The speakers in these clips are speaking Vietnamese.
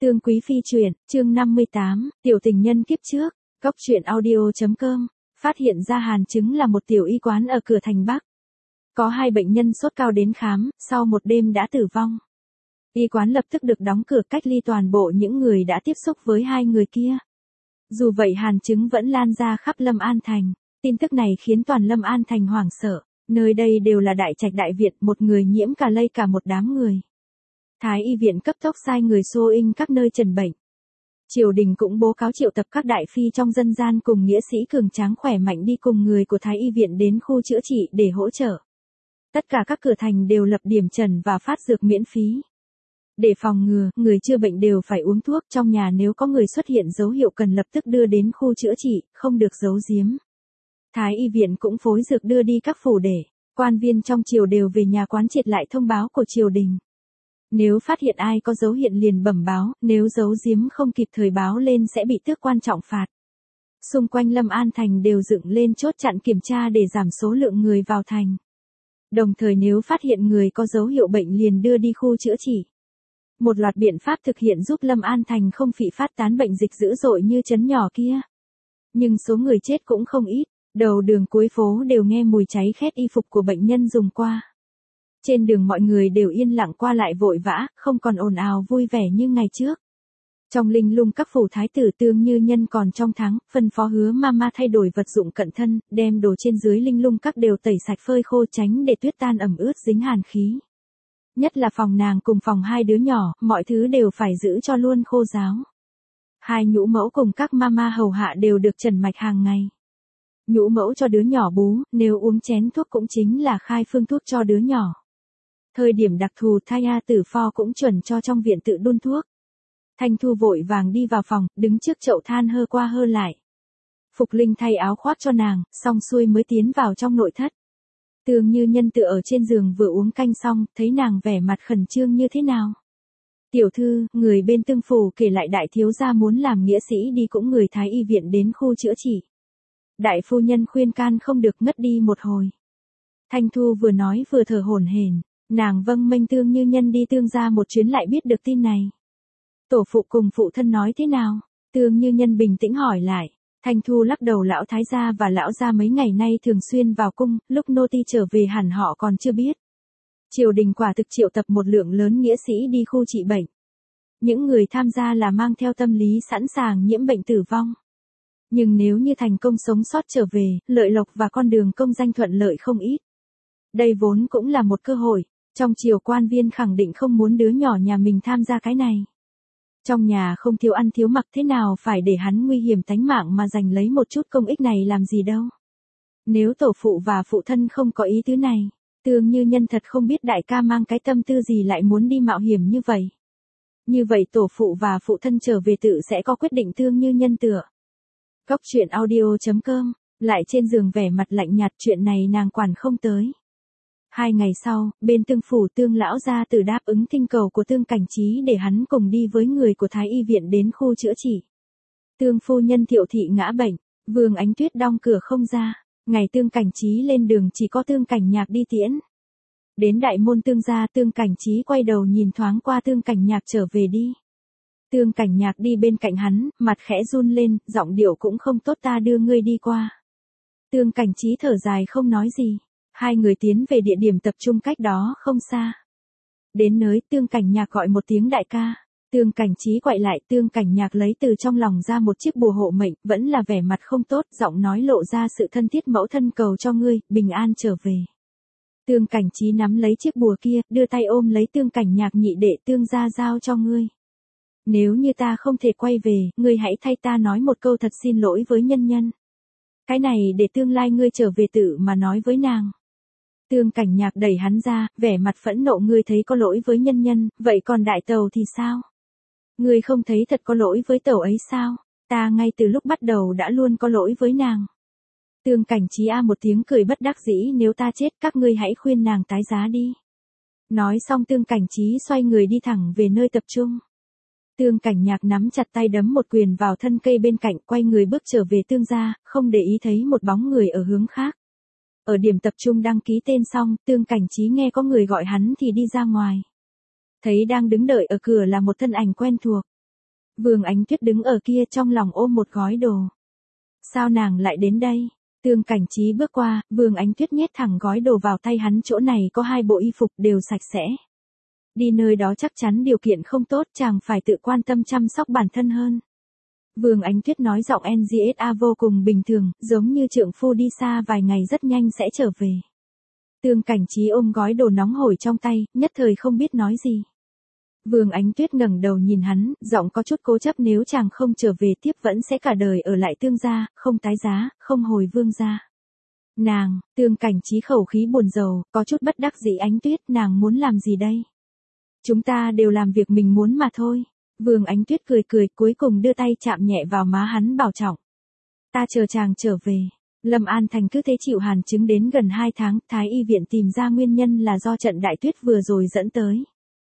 Tương Quý Phi truyện, chương 58, tiểu tình nhân kiếp trước, góc truyện audio.com, phát hiện ra Hàn Chứng là một tiểu y quán ở cửa thành Bắc. Có 2 bệnh nhân sốt cao đến khám, sau một đêm đã tử vong. Y quán lập tức được đóng cửa cách ly toàn bộ những người đã tiếp xúc với 2 người kia. Dù vậy Hàn Chứng vẫn lan ra khắp Lâm An Thành. Tin tức này khiến toàn Lâm An Thành hoảng sợ, nơi đây đều là đại trạch đại viện, một người nhiễm cả lây cả một đám người. Thái y viện cấp tốc sai người xô in các nơi trần bệnh. Triều đình cũng bố cáo triệu tập các đại phi trong dân gian cùng nghĩa sĩ cường tráng khỏe mạnh đi cùng người của Thái y viện đến khu chữa trị để hỗ trợ. Tất cả các cửa thành đều lập điểm trần và phát dược miễn phí. Để phòng ngừa, người chưa bệnh đều phải uống thuốc, trong nhà nếu có người xuất hiện dấu hiệu cần lập tức đưa đến khu chữa trị, không được giấu giếm. Thái y viện cũng phối dược đưa đi các phủ để, quan viên trong triều đều về nhà quán triệt lại thông báo của triều đình. Nếu phát hiện ai có dấu hiệu liền bẩm báo, nếu giấu giếm không kịp thời báo lên sẽ bị tước quan trọng phạt. Xung quanh Lâm An Thành đều dựng lên chốt chặn kiểm tra để giảm số lượng người vào thành. Đồng thời nếu phát hiện người có dấu hiệu bệnh liền đưa đi khu chữa trị. Một loạt biện pháp thực hiện giúp Lâm An Thành không phỉ phát tán bệnh dịch dữ dội như trấn nhỏ kia. Nhưng số người chết cũng không ít, đầu đường cuối phố đều nghe mùi cháy khét y phục của bệnh nhân dùng qua. Trên đường mọi người đều yên lặng qua lại vội vã, không còn ồn ào vui vẻ như ngày trước. Trong linh lung các phủ thái tử Tương Như Nhân còn trong tháng, phân phó Hứa Mama thay đổi vật dụng cận thân, đem đồ trên dưới linh lung các đều tẩy sạch phơi khô tránh để tuyết tan ẩm ướt dính hàn khí. Nhất là phòng nàng cùng phòng 2 đứa nhỏ, mọi thứ đều phải giữ cho luôn khô ráo. 2 nhũ mẫu cùng các mama hầu hạ đều được trần mạch hàng ngày. Nhũ mẫu cho đứa nhỏ bú, nếu uống chén thuốc cũng chính là khai phương thuốc cho đứa nhỏ. Thời điểm đặc thù thai A Tử Pho cũng chuẩn cho trong viện tự đun thuốc. Thanh Thu vội vàng đi vào phòng, đứng trước chậu than hơ qua hơ lại. Phục Linh thay áo khoác cho nàng, xong xuôi mới tiến vào trong nội thất. Tương Như Nhân tựa ở trên giường vừa uống canh xong, thấy nàng vẻ mặt khẩn trương như thế nào. Tiểu thư, người bên Tương phủ kể lại đại thiếu gia muốn làm nghĩa sĩ đi cũng người Thái y viện đến khu chữa trị. Đại phu nhân khuyên can không được ngất đi một hồi. Thanh Thu vừa nói vừa thở hổn hển, nàng vâng mênh Tương Như Nhân đi Tương gia một chuyến lại biết được tin này. Tổ phụ cùng phụ thân nói thế nào? Tương Như Nhân bình tĩnh hỏi lại. Thanh Thu lắc đầu, lão thái gia và lão gia mấy ngày nay thường xuyên vào cung, lúc nô ti trở về hẳn họ còn chưa biết. Triều đình quả thực triệu tập một lượng lớn nghĩa sĩ đi khu trị bệnh. Những người tham gia là mang theo tâm lý sẵn sàng nhiễm bệnh tử vong. Nhưng nếu như thành công sống sót trở về, lợi lộc và con đường công danh thuận lợi không ít. Đây vốn cũng là một cơ hội, trong triều quan viên khẳng định không muốn đứa nhỏ nhà mình tham gia cái này. Trong nhà không thiếu ăn thiếu mặc thế nào phải để hắn nguy hiểm tánh mạng mà giành lấy một chút công ích này làm gì đâu. Nếu tổ phụ và phụ thân không có ý tứ này, Tương Như Nhân thật không biết đại ca mang cái tâm tư gì lại muốn đi mạo hiểm như vậy. Như vậy tổ phụ và phụ thân trở về tự sẽ có quyết định Tương Như Nhân tựa. Góc truyện audio.com, lại trên giường vẻ mặt lạnh nhạt, chuyện này nàng quản không tới. 2 ngày sau, bên Tương phủ Tương lão gia tử đáp ứng thỉnh cầu của Tương Cảnh Trí để hắn cùng đi với người của Thái y viện đến khu chữa trị. Tương phu nhân Thiệu thị ngã bệnh, Vương Ánh Tuyết đong cửa không ra, ngày Tương Cảnh Trí lên đường chỉ có Tương Cảnh Nhạc đi tiễn. Đến đại môn Tương gia, Tương Cảnh Trí quay đầu nhìn thoáng qua Tương Cảnh Nhạc trở về đi. Tương Cảnh Nhạc đi bên cạnh hắn, mặt khẽ run lên, giọng điệu cũng không tốt, ta đưa ngươi đi qua. Tương Cảnh Trí thở dài không nói gì. 2 người tiến về địa điểm tập trung cách đó không xa. Đến nơi Tương Cảnh Nhạc gọi một tiếng đại ca. Tương Cảnh Trí quay lại, Tương Cảnh Nhạc lấy từ trong lòng ra một chiếc bùa hộ mệnh, vẫn là vẻ mặt không tốt, giọng nói lộ ra sự thân thiết, mẫu thân cầu cho ngươi, bình an trở về. Tương Cảnh Trí nắm lấy chiếc bùa kia, đưa tay ôm lấy Tương Cảnh Nhạc, nhị đệ Tương gia giao cho ngươi. Nếu như ta không thể quay về, ngươi hãy thay ta nói một câu thật xin lỗi với nhân nhân. Cái này để tương lai ngươi trở về tự mà nói với nàng. Tương Cảnh Nhạc đẩy hắn ra, vẻ mặt phẫn nộ, ngươi thấy có lỗi với nhân nhân, vậy còn đại tàu thì sao? Ngươi không thấy thật có lỗi với tàu ấy sao? Ta ngay từ lúc bắt đầu đã luôn có lỗi với nàng. Tương Cảnh Trí a một tiếng cười bất đắc dĩ, nếu ta chết các ngươi hãy khuyên nàng tái giá đi. Nói xong Tương Cảnh Trí xoay người đi thẳng về nơi tập trung. Tương Cảnh Nhạc nắm chặt tay đấm một quyền vào thân cây bên cạnh, quay người bước trở về Tương gia, không để ý thấy một bóng người ở hướng khác. Ở điểm tập trung đăng ký tên xong, Tương Cảnh Trí nghe có người gọi hắn thì đi ra ngoài. Thấy đang đứng đợi ở cửa là một thân ảnh quen thuộc. Vương Ánh Tuyết đứng ở kia trong lòng ôm một gói đồ. Sao nàng lại đến đây? Tương Cảnh Trí bước qua, Vương Ánh Tuyết nhét thẳng gói đồ vào tay hắn, chỗ này có 2 bộ y phục đều sạch sẽ. Đi nơi đó chắc chắn điều kiện không tốt, chàng phải tự quan tâm chăm sóc bản thân hơn. Vương Ánh Tuyết nói giọng NGSA vô cùng bình thường, giống như trượng phu đi xa vài ngày rất nhanh sẽ trở về. Tương Cảnh Trí ôm gói đồ nóng hổi trong tay, nhất thời không biết nói gì. Vương Ánh Tuyết ngẩng đầu nhìn hắn, giọng có chút cố chấp, nếu chàng không trở về tiếp vẫn sẽ cả đời ở lại Tương gia, không tái giá, không hồi Vương gia. Nàng, Tương Cảnh Trí khẩu khí buồn rầu, có chút bất đắc dĩ. Ánh Tuyết, nàng muốn làm gì đây? Chúng ta đều làm việc mình muốn mà thôi. Vương Ánh Tuyết cười cười, cuối cùng đưa tay chạm nhẹ vào má hắn bảo trọng. Ta chờ chàng trở về. Lâm An Thành cứ thế chịu hàn chứng đến gần 2 tháng, Thái y viện tìm ra nguyên nhân là do trận đại tuyết vừa rồi dẫn tới.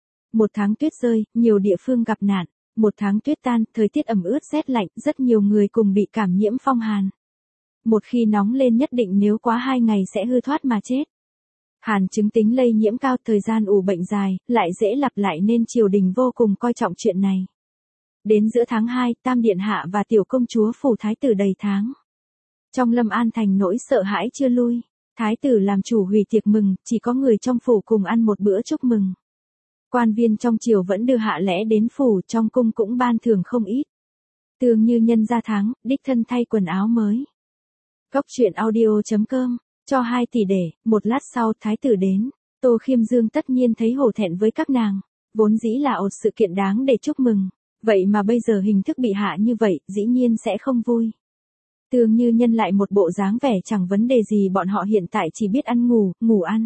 1 tháng tuyết rơi, nhiều địa phương gặp nạn. 1 tháng tuyết tan, thời tiết ẩm ướt rét lạnh, rất nhiều người cùng bị cảm nhiễm phong hàn. Một khi nóng lên nhất định nếu quá 2 ngày sẽ hư thoát mà chết. Hàn chứng tính lây nhiễm cao, thời gian ủ bệnh dài, lại dễ lặp lại nên triều đình vô cùng coi trọng chuyện này. Đến giữa tháng 2, Tam Điện Hạ và Tiểu Công Chúa phủ Thái tử đầy tháng. Trong Lâm An Thành nỗi sợ hãi chưa lui. Thái tử làm chủ hủy tiệc mừng, chỉ có người trong phủ cùng ăn một bữa chúc mừng. Quan viên trong triều vẫn đưa hạ lễ đến phủ, trong cung cũng ban thưởng không ít. Tương Như Nhân ra tháng, đích thân thay quần áo mới. Góc truyện audio.com, cho 2 tỷ để, một lát sau Thái tử đến. Tô Khiêm Dương tất nhiên thấy hổ thẹn với các nàng. Vốn dĩ là một sự kiện đáng để chúc mừng. Vậy mà bây giờ hình thức bị hạ như vậy, dĩ nhiên sẽ không vui. Tương Như Nhân lại một bộ dáng vẻ chẳng vấn đề gì, bọn họ hiện tại chỉ biết ăn ngủ, ngủ ăn.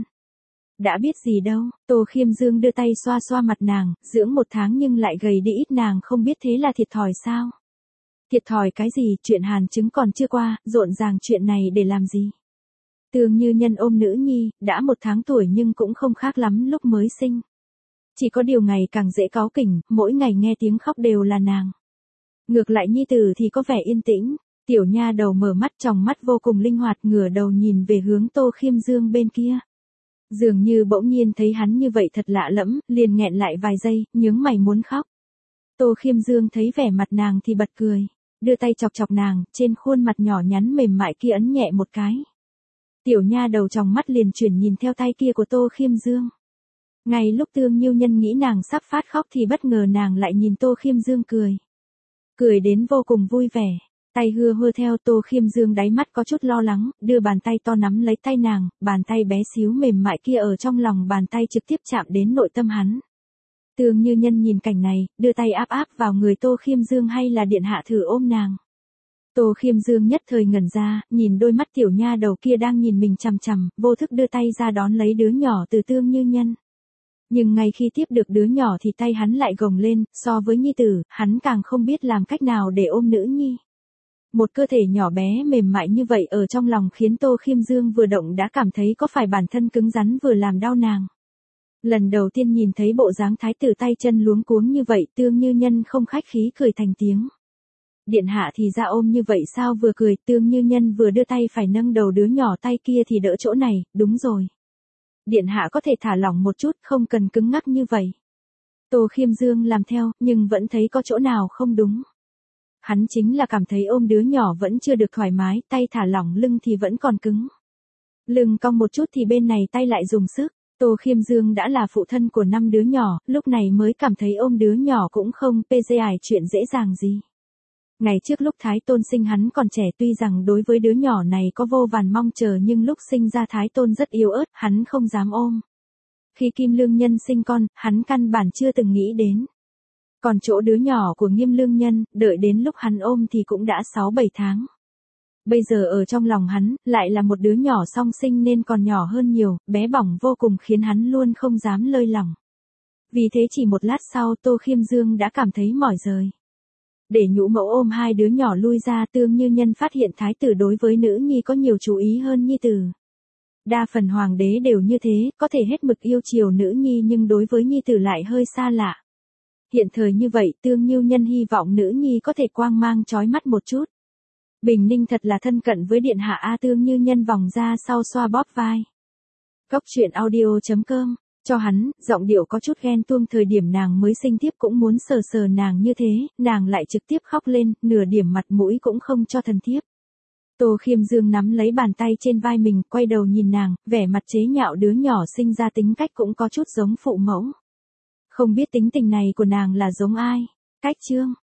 Đã biết gì đâu, Tô Khiêm Dương đưa tay xoa xoa mặt nàng, dưỡng 1 tháng nhưng lại gầy đi ít, nàng không biết thế là thiệt thòi sao? Thiệt thòi cái gì, chuyện hàn chứng còn chưa qua, rộn ràng chuyện này để làm gì? Tương Như Nhân ôm nữ nhi, đã 1 tháng tuổi nhưng cũng không khác lắm lúc mới sinh. Chỉ có điều ngày càng dễ cáu kỉnh, mỗi ngày nghe tiếng khóc đều là nàng. Ngược lại nhi tử thì có vẻ yên tĩnh. Tiểu nha đầu mở mắt, tròng mắt vô cùng linh hoạt, ngửa đầu nhìn về hướng Tô Khiêm Dương bên kia. Dường như bỗng nhiên thấy hắn như vậy thật lạ lẫm, liền nghẹn lại vài giây, nhướng mày muốn khóc. Tô Khiêm Dương thấy vẻ mặt nàng thì bật cười, đưa tay chọc chọc nàng, trên khuôn mặt nhỏ nhắn mềm mại kia ấn nhẹ một cái. Tiểu nha đầu tròng mắt liền chuyển nhìn theo tay kia của Tô Khiêm Dương. Ngay lúc Tương Như Nhân nghĩ nàng sắp phát khóc thì bất ngờ nàng lại nhìn Tô Khiêm Dương cười. Cười đến vô cùng vui vẻ. Tay hưa hưa theo. Tô Khiêm Dương đáy mắt có chút lo lắng, đưa bàn tay to nắm lấy tay nàng, bàn tay bé xíu mềm mại kia ở trong lòng bàn tay trực tiếp chạm đến nội tâm hắn. Tương Như Nhân nhìn cảnh này, đưa tay áp áp vào người Tô Khiêm Dương, hay là điện hạ thử ôm nàng. Tô Khiêm Dương nhất thời ngẩn ra, nhìn đôi mắt tiểu nha đầu kia đang nhìn mình chằm chằm, vô thức đưa tay ra đón lấy đứa nhỏ từ Tương Như Nhân. Nhưng ngay khi tiếp được đứa nhỏ thì tay hắn lại gồng lên, so với nhi tử, hắn càng không biết làm cách nào để ôm nữ nhi. Một cơ thể nhỏ bé mềm mại như vậy ở trong lòng khiến Tô Khiêm Dương vừa động đã cảm thấy có phải bản thân cứng rắn vừa làm đau nàng. Lần đầu tiên nhìn thấy bộ dáng thái tử tay chân luống cuống như vậy, Tương Như Nhân không khách khí cười thành tiếng. Điện hạ thì ra ôm như vậy sao? Vừa cười, Tương Như Nhân vừa đưa tay phải nâng đầu đứa nhỏ, tay kia thì đỡ chỗ này, đúng rồi. Điện hạ có thể thả lỏng một chút, không cần cứng ngắc như vậy. Tô Khiêm Dương làm theo, nhưng vẫn thấy có chỗ nào không đúng. Hắn chính là cảm thấy ôm đứa nhỏ vẫn chưa được thoải mái, tay thả lỏng lưng thì vẫn còn cứng. Lưng cong một chút thì bên này tay lại dùng sức. Tô Khiêm Dương đã là phụ thân của 5 đứa nhỏ, lúc này mới cảm thấy ôm đứa nhỏ cũng không chuyện dễ dàng gì. Ngày trước lúc Thái Tôn sinh hắn còn trẻ, tuy rằng đối với đứa nhỏ này có vô vàn mong chờ, nhưng lúc sinh ra Thái Tôn rất yếu ớt, hắn không dám ôm. Khi Kim Lương Nhân sinh con, hắn căn bản chưa từng nghĩ đến. Còn chỗ đứa nhỏ của Nghiêm Lương Nhân, đợi đến lúc hắn ôm thì cũng đã 6-7 tháng. Bây giờ ở trong lòng hắn, lại là một đứa nhỏ song sinh nên còn nhỏ hơn nhiều, bé bỏng vô cùng khiến hắn luôn không dám lơi lỏng. Vì thế chỉ một lát sau Tô Khiêm Dương đã cảm thấy mỏi rời. Để nhũ mẫu ôm 2 đứa nhỏ lui ra, Tương Như Nhân phát hiện thái tử đối với nữ nhi có nhiều chú ý hơn nhi tử. Đa phần hoàng đế đều như thế, có thể hết mực yêu chiều nữ nhi nhưng đối với nhi tử lại hơi xa lạ. Hiện thời như vậy, Tương Như Nhân hy vọng nữ nhi có thể quang mang chói mắt một chút. Bình Ninh thật là thân cận với điện hạ a. Tương Như Nhân vòng ra sau xoa bóp vai. Góc truyện audio.com cho hắn, giọng điệu có chút ghen tuông. Thời điểm nàng mới sinh tiếp cũng muốn sờ sờ nàng như thế, nàng lại trực tiếp khóc lên, nửa điểm mặt mũi cũng không cho thần thiếp. Tô Khiêm Dương nắm lấy bàn tay trên vai mình, quay đầu nhìn nàng, vẻ mặt chế nhạo, đứa nhỏ sinh ra tính cách cũng có chút giống phụ mẫu. Không biết tính tình này của nàng là giống ai? Cách Trương.